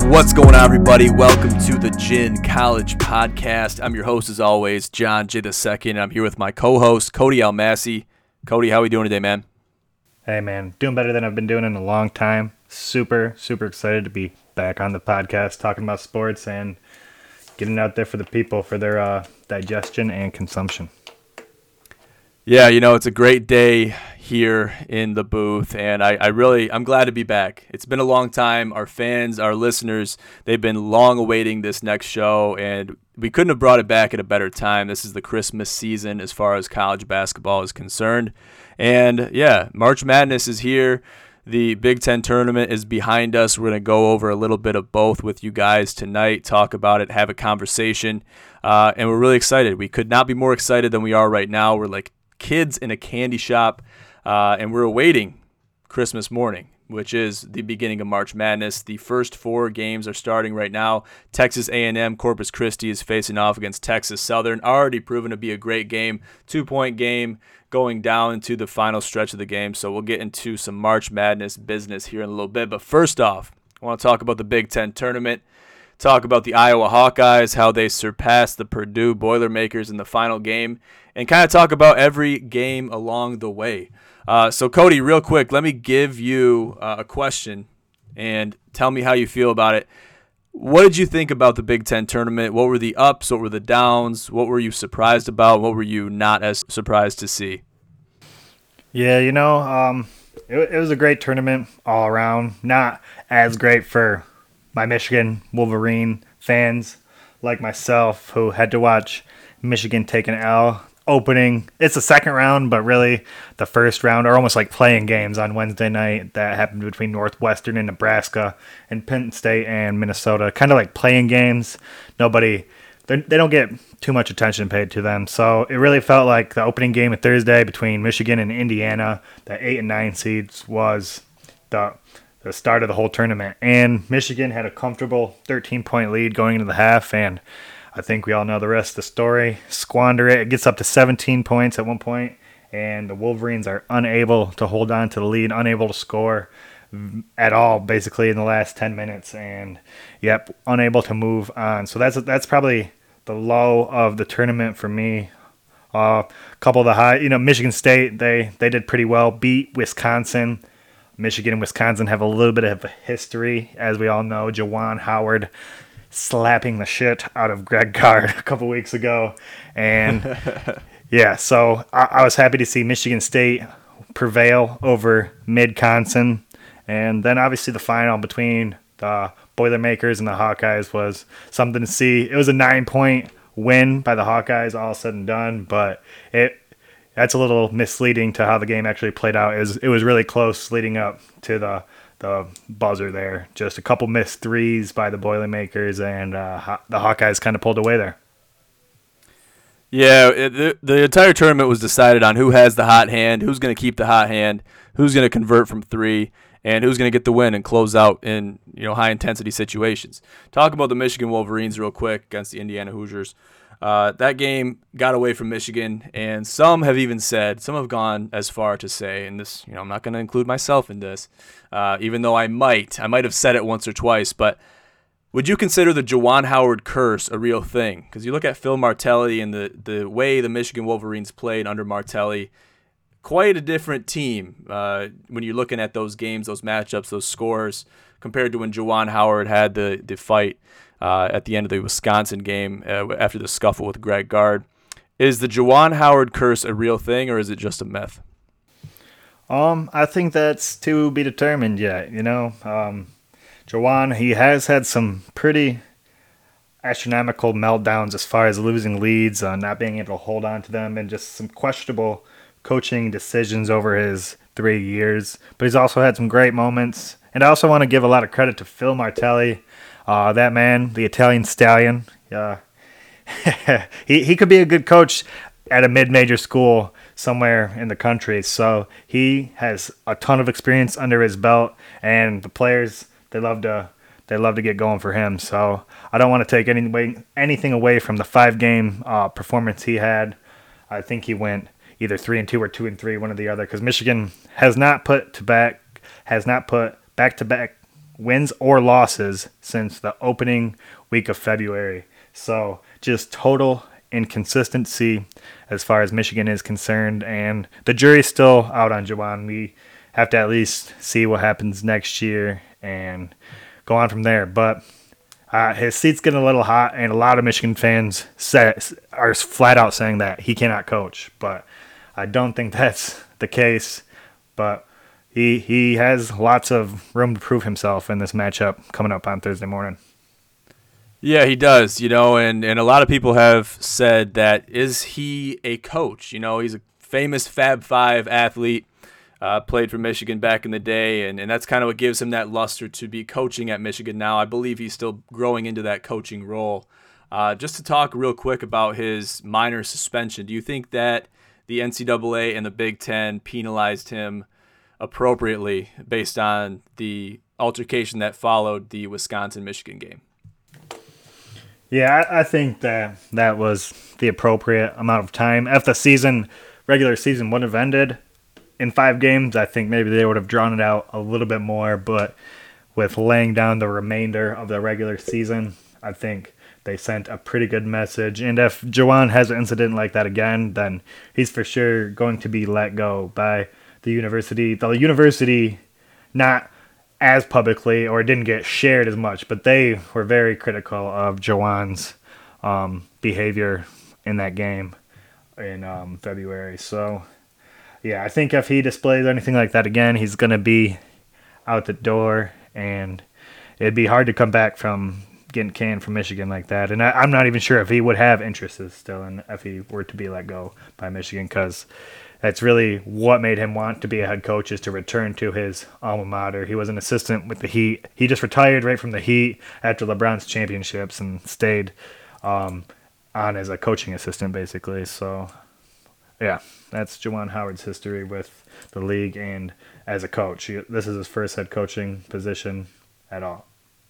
What's going on, everybody? Welcome to the Gin College Podcast. I'm your host, as always, John J. II, and I'm here with my co-host, Cody Almasi. Cody, how are we doing today, man? Hey, man. Doing better than I've been doing in a long time. Super excited to be back on the podcast talking about sports and getting out there for the people for their digestion and consumption. Yeah, it's a great day here in the booth, and I'm glad to be back. It's been a long time. Our fans, our listeners, they've been long awaiting this next show, and we couldn't have brought it back at a better time. This is the Christmas season as far as college basketball is concerned. And yeah, March Madness is here. The Big Ten tournament is behind us. We're going to go over a little bit of both with you guys tonight, talk about it, have a conversation, and we're really excited. We could not be more excited than we are right now. We're like kids in a candy shop, and we're awaiting Christmas morning, which is the beginning of March Madness. The first four games are starting right now. Texas A&M Corpus Christi is facing off against Texas Southern. Already proven to be a great game. 2-point game going down into the final stretch of the game. So we'll get into some March Madness business here in a little bit. But first off, I want to talk about the Big Ten tournament. Talk about the Iowa Hawkeyes, how they surpassed the Purdue Boilermakers in the final game, and kind of talk about every game along the way. So, Cody, real quick, let me give you a question and tell me how you feel about it. What did you think about the Big Ten tournament? What were the ups? What were the downs? What were you surprised about? What were you not as surprised to see? Yeah, it was a great tournament all around. Not as great for my Michigan Wolverine fans like myself who had to watch Michigan take an L opening. It's the second round, but really the first round are almost like playing games on Wednesday night that happened between Northwestern and Nebraska and Penn State and Minnesota. Kind of like playing games. They don't get too much attention paid to them. So it really felt like the opening game of Thursday between Michigan and Indiana, the 8 and 9 seeds, was the start of the whole tournament. And Michigan had a comfortable 13-point lead going into the half, and I think we all know the rest of the story. Squander it. It gets up to 17 points at one point, and the Wolverines are unable to hold on to the lead, unable to score at all, basically, in the last 10 minutes, and, unable to move on. So that's probably the low of the tournament for me. A couple of the high, Michigan State, they did pretty well, beat Wisconsin. Michigan and Wisconsin have a little bit of a history, as we all know. Juwan Howard slapping the shit out of Greg Gard a couple weeks ago. And, so I was happy to see Michigan State prevail over Mid-Consin. And then, obviously, the final between the Boilermakers and the Hawkeyes was something to see. It was a 9-point win by the Hawkeyes, all said and done, but that's a little misleading to how the game actually played out. It was really close leading up to the buzzer there. Just a couple missed threes by the Boilermakers, and the Hawkeyes kind of pulled away there. Yeah, the entire tournament was decided on who has the hot hand, who's going to keep the hot hand, who's going to convert from three, and who's going to get the win and close out in high-intensity situations. Talk about the Michigan Wolverines real quick against the Indiana Hoosiers. That game got away from Michigan, and some have gone as far to say, and this, I'm not going to include myself in this, even though I might have said it once or twice, but would you consider the Juwan Howard curse a real thing? Because you look at Phil Martelli and the way the Michigan Wolverines played under Martelli, quite a different team when you're looking at those games, those matchups, those scores, compared to when Juwan Howard had the fight at the end of the Wisconsin game after the scuffle with Greg Gard. Is the Juwan Howard curse a real thing, or is it just a myth? I think that's to be determined yet. Juwan, he has had some pretty astronomical meltdowns as far as losing leads, not being able to hold on to them, and just some questionable coaching decisions over his 3 years. But he's also had some great moments. And I also want to give a lot of credit to Phil Martelli. That man, the Italian stallion, he could be a good coach at a mid-major school somewhere in the country. So he has a ton of experience under his belt, and the players, they love to get going for him. So I don't want to take anything away from the 5-game performance he had. I think he went either 3-2 or 2-3, one or the other, because Michigan has not put back-to-back wins or losses since the opening week of February. So just total inconsistency as far as Michigan is concerned, and the jury's still out on Juwan. We have to at least see what happens next year and go on from there. But his seat's getting a little hot, and a lot of Michigan fans are flat out saying that he cannot coach. But I don't think that's the case. But he has lots of room to prove himself in this matchup coming up on Thursday morning. Yeah, he does, and a lot of people have said that, is he a coach? He's a famous Fab Five athlete, played for Michigan back in the day, and that's kind of what gives him that luster to be coaching at Michigan now. I believe he's still growing into that coaching role. Just to talk real quick about his minor suspension, do you think that the NCAA and the Big Ten penalized him appropriately based on the altercation that followed the Wisconsin-Michigan game? Yeah, I think that was the appropriate amount of time. If the regular season would have ended in 5 games, I think maybe they would have drawn it out a little bit more. But with laying down the remainder of the regular season, I think they sent a pretty good message. And if Juwan has an incident like that again, then he's for sure going to be let go by the university. The university, not as publicly, or it didn't get shared as much, but they were very critical of Juwan's behavior in that game in February. So, yeah, I think if he displays anything like that again, he's going to be out the door, and it'd be hard to come back from getting canned from Michigan like that. And I'm not even sure if he would have interest still if he were to be let go by Michigan, because that's really what made him want to be a head coach, is to return to his alma mater. He was an assistant with the Heat. He just retired right from the Heat after LeBron's championships and stayed on as a coaching assistant, basically. So, yeah, that's Juwan Howard's history with the league and as a coach. This is his first head coaching position at all.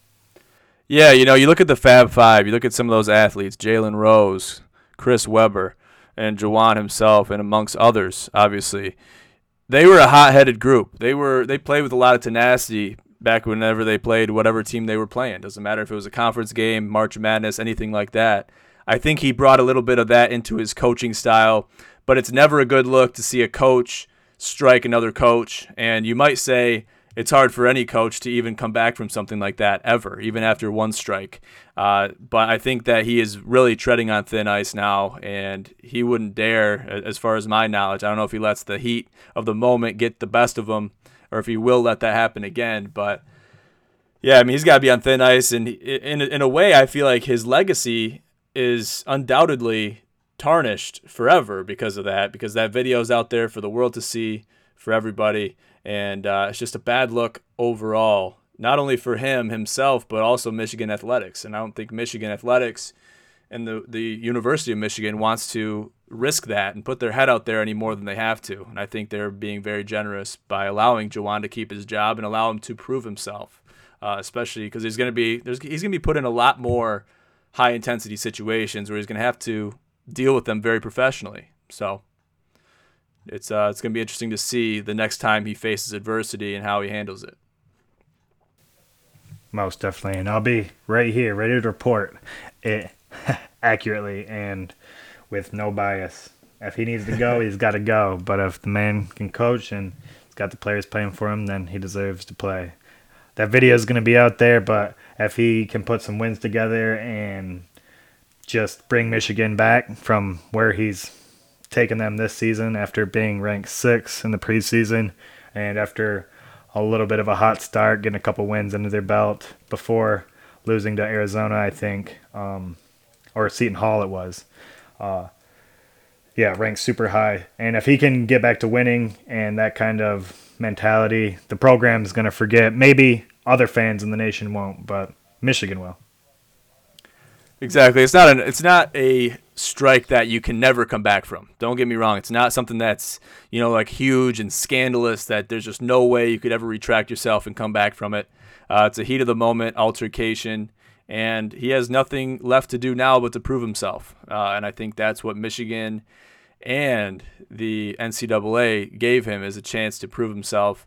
Yeah, you look at the Fab Five, you look at some of those athletes, Jalen Rose, Chris Webber, and Juwan himself, and amongst others, obviously. They were a hot-headed group. They played with a lot of tenacity back whenever they played whatever team they were playing. Doesn't matter if it was a conference game, March Madness, anything like that. I think he brought a little bit of that into his coaching style, but it's never a good look to see a coach strike another coach, and you might say it's hard for any coach to even come back from something like that ever, even after one strike. But I think that he is really treading on thin ice now, and he wouldn't dare, as far as my knowledge. I don't know if he lets the heat of the moment get the best of him, or if he will let that happen again. But, yeah, I mean, he's got to be on thin ice, and in a way, I feel like his legacy is undoubtedly tarnished forever because of that, because that video is out there for the world to see, for everybody. And it's just a bad look overall, not only for himself, but also Michigan athletics. And I don't think Michigan athletics and the University of Michigan wants to risk that and put their head out there any more than they have to. And I think they're being very generous by allowing Juwan to keep his job and allow him to prove himself, especially because he's going to be put in a lot more high intensity situations where he's going to have to deal with them very professionally. So it's going to be interesting to see the next time he faces adversity and how he handles it. Most definitely, and I'll be right here, ready to report it accurately and with no bias. If he needs to go, he's got to go. But if the man can coach and he's got the players playing for him, then he deserves to play. That video is going to be out there, but if he can put some wins together and just bring Michigan back from where he's taken them this season after being ranked 6th in the preseason and after a little bit of a hot start, getting a couple wins under their belt before losing to Arizona, I think, or Seton Hall it was. Ranked super high. And if he can get back to winning and that kind of mentality, the program is going to forget. Maybe other fans in the nation won't, but Michigan will. Exactly. It's not a strike that you can never come back from. Don't get me wrong. It's not something that's, like huge and scandalous that there's just no way you could ever retract yourself and come back from it. It's a heat of the moment altercation, and he has nothing left to do now but to prove himself. And I think that's what Michigan and the NCAA gave him, is a chance to prove himself.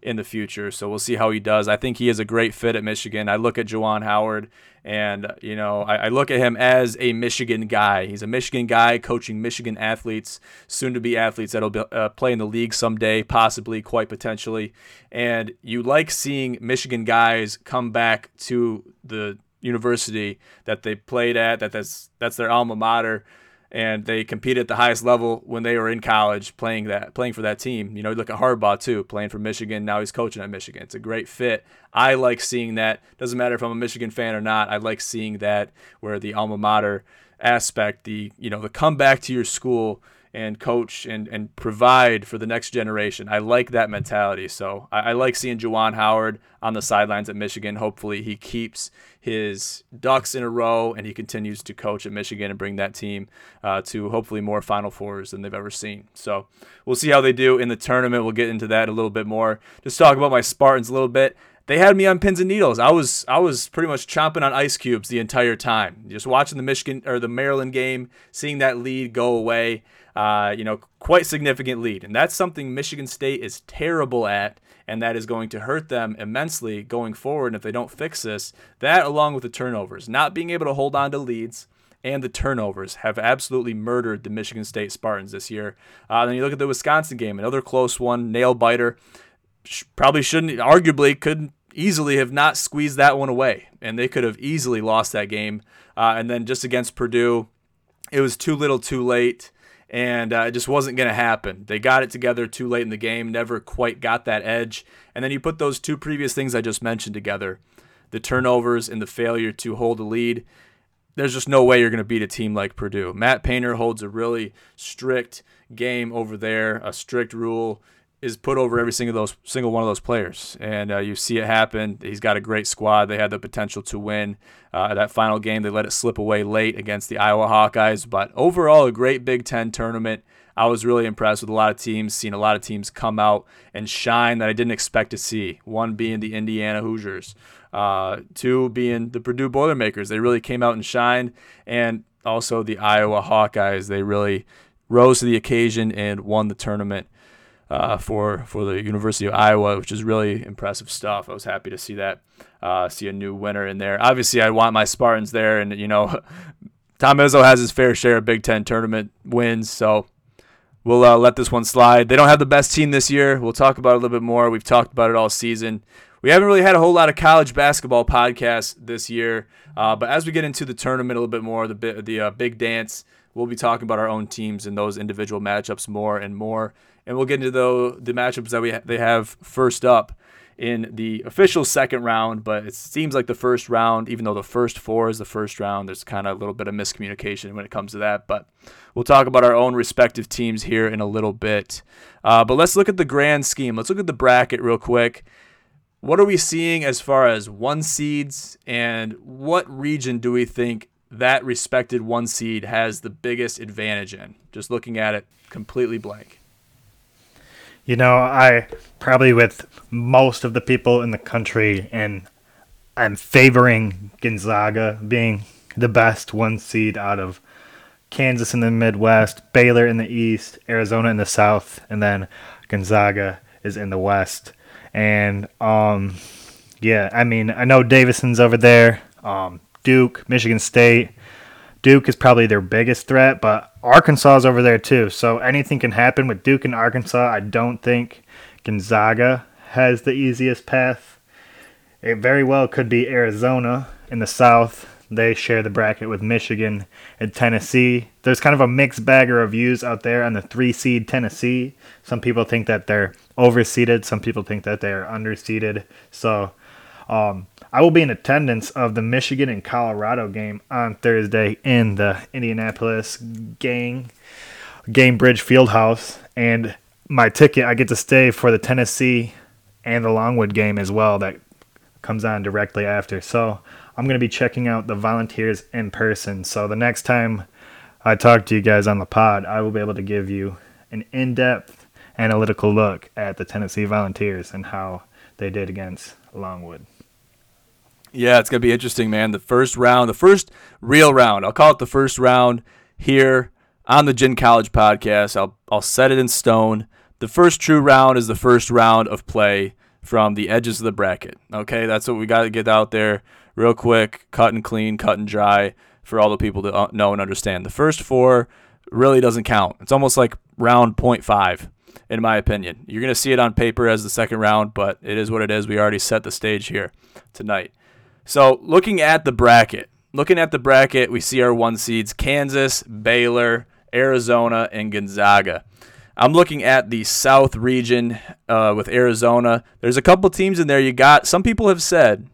in the future. So we'll see how he does. I think he is a great fit at Michigan. I look at Juwan Howard, and I look at him as a Michigan guy. He's a Michigan guy coaching Michigan athletes, soon-to-be athletes that'll play in the league someday, possibly, quite potentially. And you like seeing Michigan guys come back to the university that they played at, that's their alma mater, and they competed at the highest level when they were in college playing for that team. You look at Harbaugh too, playing for Michigan. Now he's coaching at Michigan. It's a great fit. I like seeing that. Doesn't matter if I'm a Michigan fan or not. I like seeing that where the alma mater aspect, the come back to your school and coach and provide for the next generation. I like that mentality. So I like seeing Juwan Howard on the sidelines at Michigan. Hopefully he keeps his ducks in a row and he continues to coach at Michigan and bring that team to hopefully more Final Fours than they've ever seen. So we'll see how they do in the tournament. We'll get into that a little bit more. Just talk about my Spartans a little bit. They had me on pins and needles. I was pretty much chomping on ice cubes the entire time. Just watching the Maryland game, seeing that lead go away. Quite significant lead. And that's something Michigan State is terrible at, and that is going to hurt them immensely going forward. And if they don't fix this, that along with the turnovers, not being able to hold on to leads, and the turnovers have absolutely murdered the Michigan State Spartans this year. Then you look at the Wisconsin game, another close one, nail biter. Couldn't easily have not squeezed that one away, and they could have easily lost that game. And then just against Purdue, it was too little too late, and it just wasn't going to happen. They got it together too late in the game, never quite got that edge. And then you put those two previous things I just mentioned together, the turnovers and the failure to hold a lead. There's just no way you're going to beat a team like Purdue. Matt Painter holds a really strict game over there, a strict rule is put over every single one of those players, and you see it happen. He's got a great squad. They had the potential to win that final game. They let it slip away late against the Iowa Hawkeyes, but overall a great Big Ten tournament. I was really impressed with a lot of teams, seeing a lot of teams come out and shine that I didn't expect to see. One being the Indiana Hoosiers, two being the Purdue Boilermakers. They really came out and shined, and also the Iowa Hawkeyes. They really rose to the occasion and won the tournament. For the University of Iowa, which is really impressive stuff. I was happy to see that, see a new winner in there. Obviously, I want my Spartans there, and Tom Izzo has his fair share of Big Ten tournament wins, so we'll let this one slide. They don't have the best team this year. We'll talk about it a little bit more. We've talked about it all season. We haven't really had a whole lot of college basketball podcasts this year, but as we get into the tournament a little bit more, the big dance, we'll be talking about our own teams and those individual matchups more and more. And we'll get into the matchups that they have first up in the official second round. But it seems like the first round, even though the first four is the first round, there's kind of a little bit of miscommunication when it comes to that. But we'll talk about our own respective teams here in a little bit. But let's look at the grand scheme. Let's look at the bracket real quick. What are we seeing as far as one seeds, and what region do we think that respected one seed has the biggest advantage in? Just looking at it completely blank. I probably with most of the people in the country, and I'm favoring Gonzaga being the best one seed out of Kansas in the Midwest, Baylor in the East, Arizona in the South, and then Gonzaga is in the West. And, I know Davison's over there, Duke, Michigan State. Duke is probably their biggest threat, but Arkansas is over there too. So anything can happen with Duke and Arkansas. I don't think Gonzaga has the easiest path. It very well could be Arizona in the South. They share the bracket with Michigan and Tennessee. There's kind of a mixed bag of reviews out there on the 3-seed Tennessee. Some people think that they're overseeded. Some people think that they are underseeded. So I will be in attendance of the Michigan and Colorado game on Thursday in the Indianapolis Gainbridge Fieldhouse. And my ticket, I get to stay for the Tennessee and the Longwood game as well that comes on directly after. So I'm going to be checking out the Volunteers in person. So the next time I talk to you guys on the pod, I will be able to give you an in-depth analytical look at the Tennessee Volunteers and how they did against Longwood. Yeah, it's going to be interesting, man. The first real round, I'll call it the first round here on the Gin College podcast. I'll set it in stone. The first true round is the first round of play. from the edges of the bracket. Okay, that's what we got to get out there real quick, cut and clean, cut and dry for all the people to know and understand. The first 4 really doesn't count. It's almost like round 0.5, in my opinion. You're going to see it on paper as the second round, but it is what it is. We already set the stage here tonight. So looking at the bracket, we see our 1 seeds, Kansas, Baylor, Arizona, and Gonzaga. I'm looking at the South region with Arizona. There's a couple teams in there you got. Some people have said,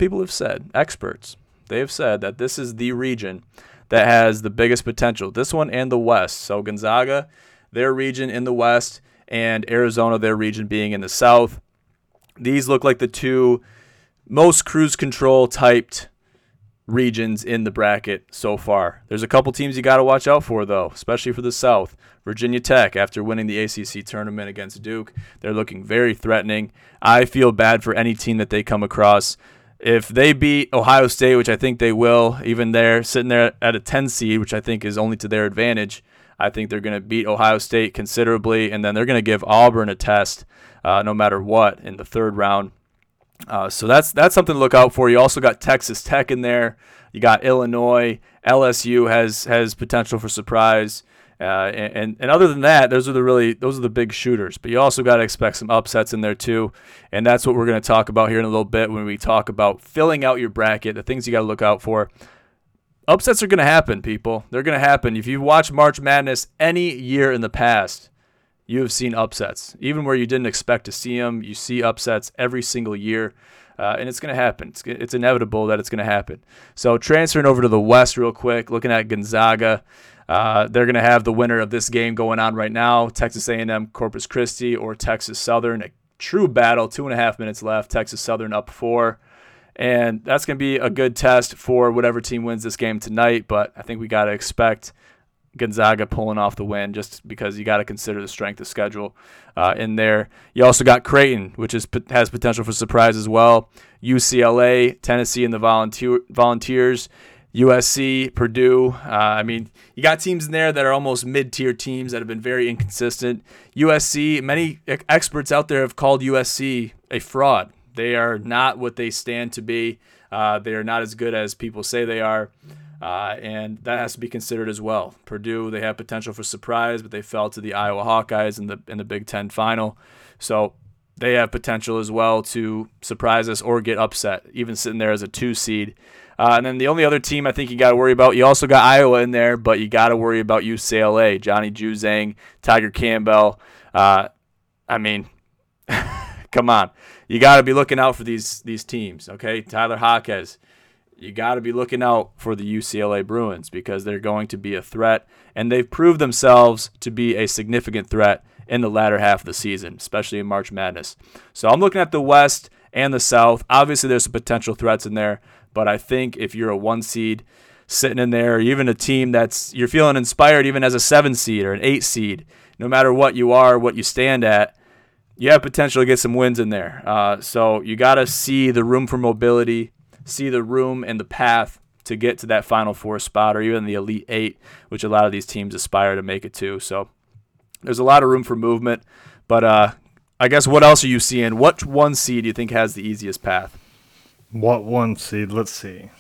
experts, they have said that this is the region that has the biggest potential. This one and the West. So Gonzaga, their region in the West, and Arizona, their region being in the South. These look like the 2 most cruise control typed regions in the bracket so far. There's a couple teams you got to watch out for, though, especially for the South. Virginia Tech, after winning the ACC tournament against Duke, they're looking very threatening. I feel bad for any team that they come across. If they beat Ohio State, which I think they will, even there, sitting there at a 10 seed, which I think is only to their advantage, I think they're going to beat Ohio State considerably, and then they're going to give Auburn a test no matter what in the 3rd round. So that's something to look out for. You also got Texas Tech in there. You got Illinois. LSU has potential for surprise. And other than that, those are the big shooters. But you also got to expect some upsets in there too, and that's what we're going to talk about here in a little bit when we talk about filling out your bracket. The things you got to look out for. Upsets are going to happen, people. They're going to happen. If you've watched March Madness any year in the past, you have seen upsets. Even where you didn't expect to see them, you see upsets every single year. And it's going to happen. It's inevitable that it's going to happen. So transferring over to the West real quick, looking at Gonzaga. They're going to have the winner of this game going on right now, Texas A&M Corpus Christi or Texas Southern. A true battle, 2.5 minutes left. Texas Southern up 4. And that's going to be a good test for whatever team wins this game tonight. But I think we got to expect Gonzaga pulling off the win just because you got to consider the strength of schedule in there. You also got Creighton, which has potential for surprise as well. UCLA, Tennessee, and the Volunteers. USC, Purdue. You got teams in there that are almost mid-tier teams that have been very inconsistent. USC, many experts out there have called USC a fraud. They are not what they stand to be. They are not as good as people say they are. And that has to be considered as well. Purdue, they have potential for surprise, but they fell to the Iowa Hawkeyes in the Big Ten final. So they have potential as well to surprise us or get upset, even sitting there as a 2 seed. And then the only other team I think you got to worry about, you also got Iowa in there, but you got to worry about UCLA, Johnny Juzang, Tiger Campbell. Come on. You got to be looking out for these teams, okay? Tyler Hawkes. You got to be looking out for the UCLA Bruins because they're going to be a threat, and they've proved themselves to be a significant threat in the latter half of the season, especially in March Madness. So I'm looking at the West and the South. Obviously, there's some potential threats in there, but I think if you're a 1 seed sitting in there, or even a team you're feeling inspired even as a 7 seed or an 8 seed, no matter what you are, what you stand at, you have potential to get some wins in there. So you got to see the room for mobility, see the room and the path to get to that Final Four spot or even the Elite 8, which a lot of these teams aspire to make it to. So there's a lot of room for movement. But I guess what else are you seeing? What 1 seed do you think has the easiest path? What 1 seed? Let's see.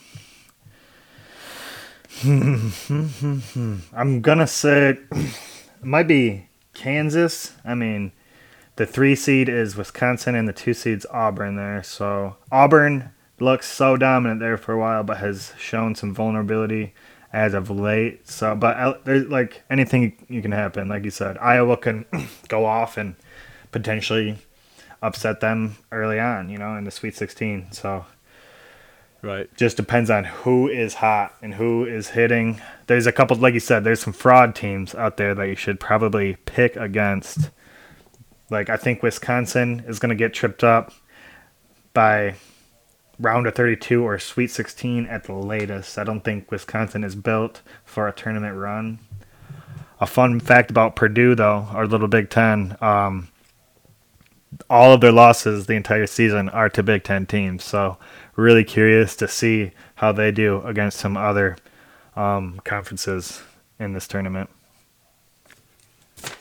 I'm going to say it might be Kansas. The 3 seed is Wisconsin and the 2 seed's Auburn there. So Auburn looks so dominant there for a while, but has shown some vulnerability as of late. So, but there's like anything you can happen. Like you said, Iowa can go off and potentially upset them early on, in the Sweet 16. So, right, just depends on who is hot and who is hitting. There's a couple, like you said, there's some fraud teams out there that you should probably pick against. Like I think Wisconsin is going to get tripped up by round of 32 or Sweet 16 at the latest. I don't think Wisconsin is built for a tournament run. A fun fact about Purdue, though, our little Big Ten, all of their losses the entire season are to Big Ten teams. So really curious to see how they do against some other conferences in this tournament.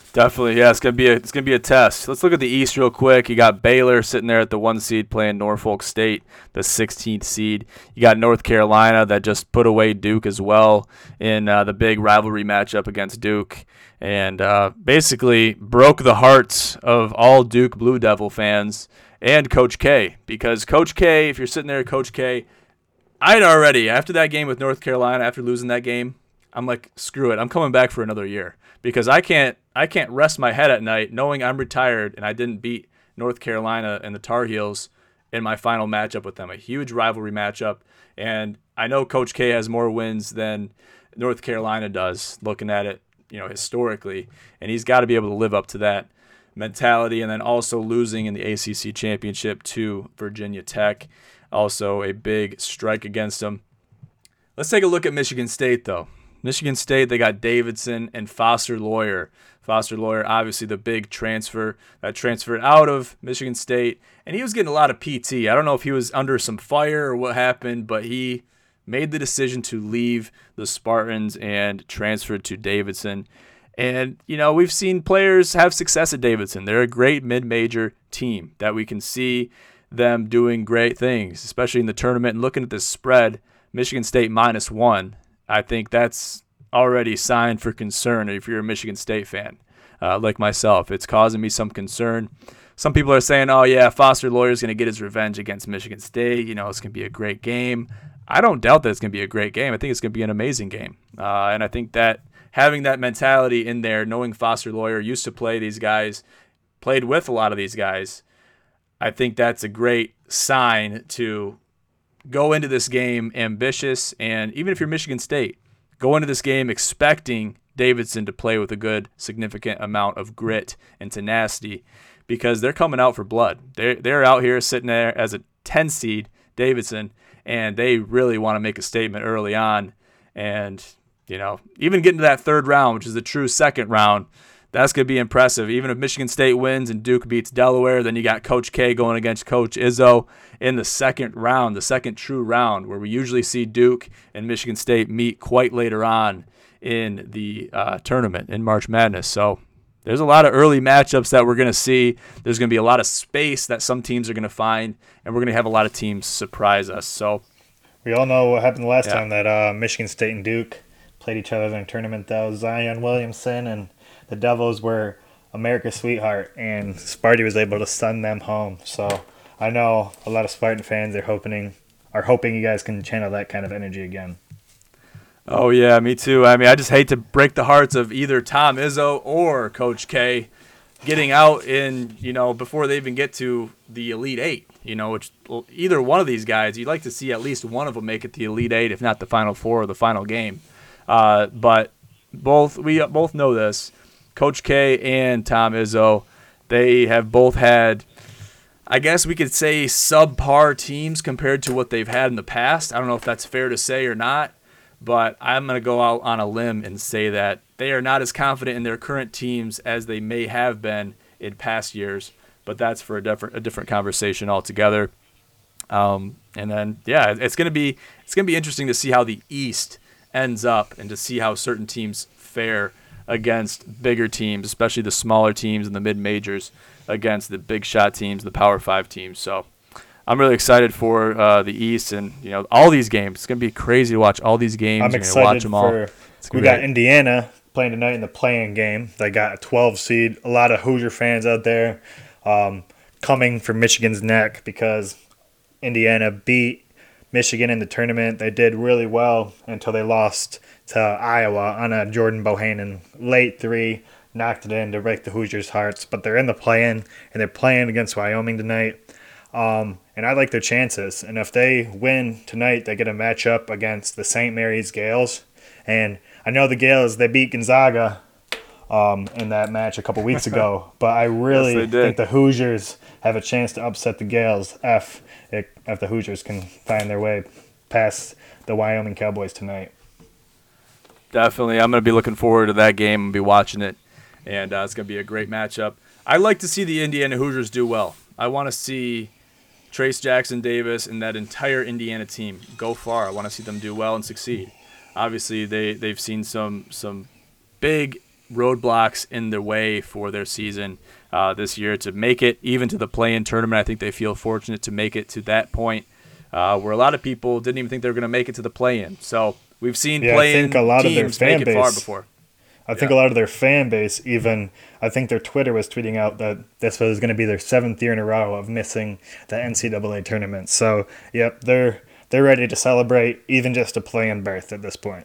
Definitely, yeah. It's gonna be a test. Let's look at the East real quick. You got Baylor sitting there at the 1 seed playing Norfolk State, the 16th seed. You got North Carolina that just put away Duke as well in the big rivalry matchup against Duke, and basically broke the hearts of all Duke Blue Devil fans and Coach K. Because Coach K, if you're sitting there, Coach K, I'd already after that game with North Carolina, after losing that game, I'm like, screw it. I'm coming back for another year because I can't rest my head at night knowing I'm retired and I didn't beat North Carolina and the Tar Heels in my final matchup with them. A huge rivalry matchup, and I know Coach K has more wins than North Carolina does, looking at it, historically, and he's got to be able to live up to that mentality. And then also losing in the ACC championship to Virginia Tech, also a big strike against them. Let's take a look at Michigan State, though. Michigan State, they got Davidson and Foster Loyer. Foster Loyer, obviously the big transfer that transferred out of Michigan State, and he was getting a lot of PT. I don't know if he was under some fire or what happened, but he made the decision to leave the Spartans and transferred to Davidson. And, we've seen players have success at Davidson. They're a great mid-major team that we can see them doing great things, especially in the tournament. And looking at this spread, Michigan State -1, I think that's already sign for concern if you're a Michigan State fan, like myself. It's causing me some concern. Some people are saying, oh, yeah, Foster Loyer's going to get his revenge against Michigan State. It's going to be a great game. I don't doubt that it's going to be a great game. I think it's going to be an amazing game. And I think that having that mentality in there, knowing Foster Loyer used to play these guys, played with a lot of these guys, I think that's a great sign to go into this game ambitious. And even if you're Michigan State, go into this game expecting Davidson to play with a good, significant amount of grit and tenacity because they're coming out for blood. They're out here sitting there as a 10 seed, Davidson, and they really want to make a statement early on. And, even getting to that third round, which is the true second round, that's going to be impressive. Even if Michigan State wins and Duke beats Delaware, then you got Coach K going against Coach Izzo in the second round, the second true round, where we usually see Duke and Michigan State meet quite later on in the tournament in March Madness. So there's a lot of early matchups that we're going to see. There's going to be a lot of space that some teams are going to find, and we're going to have a lot of teams surprise us. So we all know what happened the last time that Michigan State and Duke played each other in a tournament. That was Zion Williamson, and the Devils were America's sweetheart, and Sparty was able to send them home. So I know a lot of Spartan fans are hoping you guys can channel that kind of energy again. Oh, yeah, me too. I mean, I just hate to break the hearts of either Tom Izzo or Coach K getting out before they even get to the Elite Eight, either one of these guys, you'd like to see at least one of them make it to the Elite Eight, if not the Final Four or the final game. But we both know this. Coach K and Tom Izzo, they have both had, I guess we could say, subpar teams compared to what they've had in the past. I don't know if that's fair to say or not, but I'm going to go out on a limb and say that they are not as confident in their current teams as they may have been in past years, but that's for a different conversation altogether. And then, yeah, it's going to be interesting to see how the East ends up and to see how certain teams fare against bigger teams, especially the smaller teams and the mid-majors against the big shot teams, the Power 5 teams. So I'm really excited for the East and all these games. It's going to be crazy to watch all these games. I'm excited watch them all. We got Indiana playing tonight in the play-in game. They got a 12 seed. A lot of Hoosier fans out there coming for Michigan's neck because Indiana beat Michigan in the tournament. They did really well until they lost to Iowa on a Jordan Bohannon late three, knocked it in to break the Hoosiers' hearts. But they're in the play-in, and they're playing against Wyoming tonight. And I like their chances. And if they win tonight, they get a matchup against the St. Mary's Gales. And I know the Gales, they beat Gonzaga in that match a couple weeks ago. But I really think the Hoosiers have a chance to upset the Gales if the Hoosiers can find their way past the Wyoming Cowboys tonight. Definitely. I'm going to be looking forward to that game and be watching it. And it's going to be a great matchup. I like to see the Indiana Hoosiers do well. I want to see Trace Jackson Davis and that entire Indiana team go far. I want to see them do well and succeed. Obviously, they've seen some big roadblocks in their way for their season this year to make it even to the play-in tournament. I think they feel fortunate to make it to that point where a lot of people didn't even think they were going to make it to the play-in. So we've seen play-in teams make it far before. I think a lot of their fan base, even, I think their Twitter was tweeting out that this was going to be their 7th year in a row of missing the NCAA tournament. So, yep, they're ready to celebrate even just a play-in berth at this point.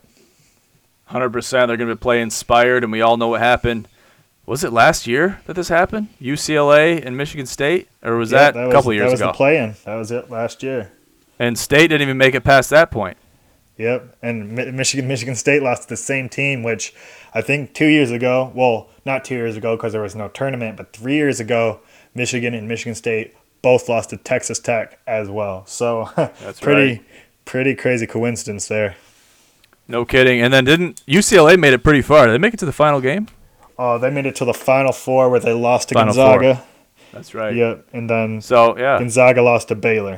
100%. They're going to play inspired, and we all know what happened. Was it last year that this happened? UCLA and Michigan State? Or was that a couple years ago? That was the play-in. That was it last year. And State didn't even make it past that point. Yep, and Michigan State lost to the same team, which I think 2 years ago, well, not 2 years ago because there was no tournament, but 3 years ago, Michigan and Michigan State both lost to Texas Tech as well. So that's pretty crazy coincidence there. No kidding. And then UCLA made it pretty far? Did they make it to the final game? Oh, they made it to the Final Four where they lost to Gonzaga. That's right. Yep, and then yeah, Gonzaga lost to Baylor.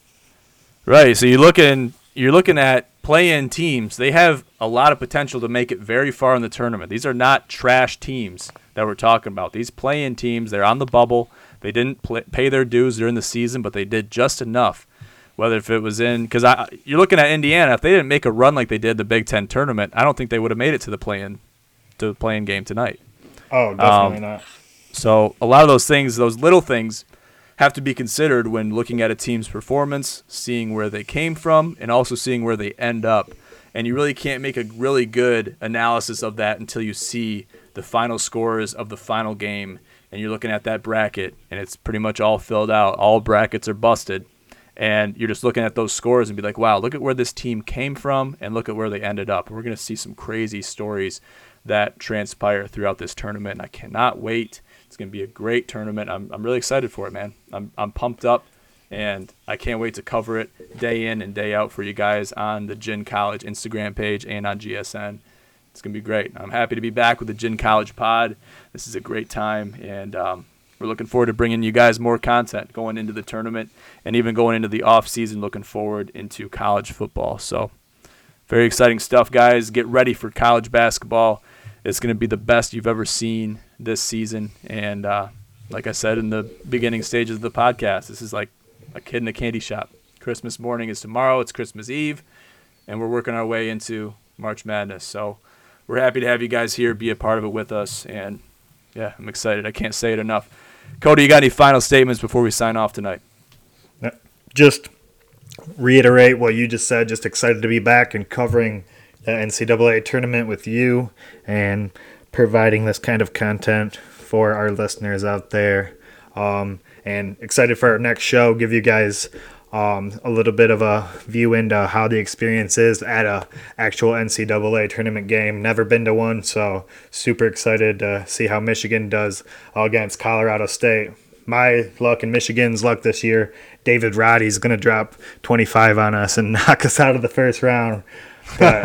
Right, so you're looking at play-in teams. They have a lot of potential to make it very far in the tournament. These are not trash teams that we're talking about. These play-in teams, they're on the bubble. They didn't pay their dues during the season, but they did just enough. Whether if it was because you're looking at Indiana, if they didn't make a run like they did the Big Ten tournament, I don't think they would have made it to the play-in game tonight. Oh, definitely not. So a lot of those things, those little things, have to be considered when looking at a team's performance, seeing where they came from, and also seeing where they end up. And you really can't make a really good analysis of that until you see the final scores of the final game, and you're looking at that bracket, and it's pretty much all filled out. All brackets are busted, and you're just looking at those scores and be like, wow, look at where this team came from, and look at where they ended up. We're going to see some crazy stories that transpire throughout this tournament, and I cannot wait. It's going to be a great tournament. I'm really excited for it, man. I'm pumped up, and I can't wait to cover it day in and day out for you guys on the Gin College Instagram page and on GSN. It's going to be great. I'm happy to be back with the Gin College pod. This is a great time, and we're looking forward to bringing you guys more content going into the tournament and even going into the off season, looking forward into college football. So very exciting stuff, guys. Get ready for college basketball. It's going to be the best you've ever seen this season. And like I said in the beginning stages of the podcast, this is like a kid in a candy shop. Christmas morning is tomorrow. It's Christmas Eve, and we're working our way into March Madness. So we're happy to have you guys here, be a part of it with us. And, yeah, I'm excited. I can't say it enough. Cody, you got any final statements before we sign off tonight? Just reiterate what you just said. Just excited to be back and covering the NCAA tournament with you and providing this kind of content for our listeners out there. And excited for our next show, give you guys a little bit of a view into how the experience is at a actual NCAA tournament game. Never been to one, so super excited to see how Michigan does against Colorado State. My luck and Michigan's luck this year, David Roddy's going to drop 25 on us and knock us out of the first round. But,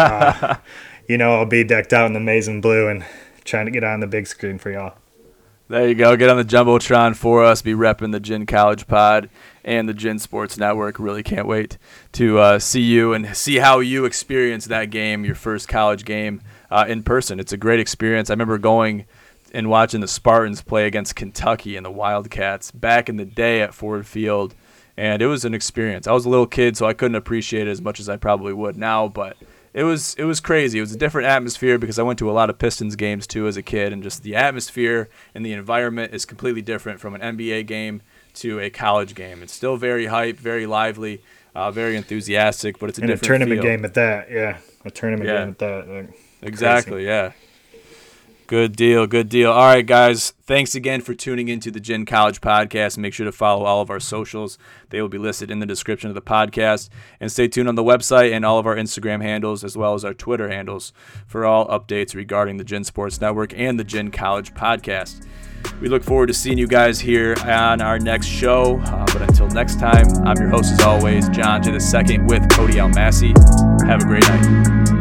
I'll be decked out in the maize and blue and trying to get on the big screen for y'all. There you go. Get on the Jumbotron for us. Be repping the Gin College Pod and the Gin Sports Network. Really can't wait to see you and see how you experience that game, your first college game in person. It's a great experience. I remember going and watching the Spartans play against Kentucky and the Wildcats back in the day at Ford Field, and it was an experience. I was a little kid, so I couldn't appreciate it as much as I probably would now, but it was crazy. It was a different atmosphere because I went to a lot of Pistons games too as a kid, and just the atmosphere and the environment is completely different from an NBA game to a college game. It's still very hype, very lively, very enthusiastic, but it's a different feel. And a tournament game at that, yeah. A tournament game at that. Exactly, crazy. Yeah. Good deal. All right, guys. Thanks again for tuning into the Gin College Podcast. Make sure to follow all of our socials. They will be listed in the description of the podcast. And stay tuned on the website and all of our Instagram handles as well as our Twitter handles for all updates regarding the Gin Sports Network and the Gin College Podcast. We look forward to seeing you guys here on our next show. But until next time, I'm your host as always, John J. II with Cody Almasi. Have a great night.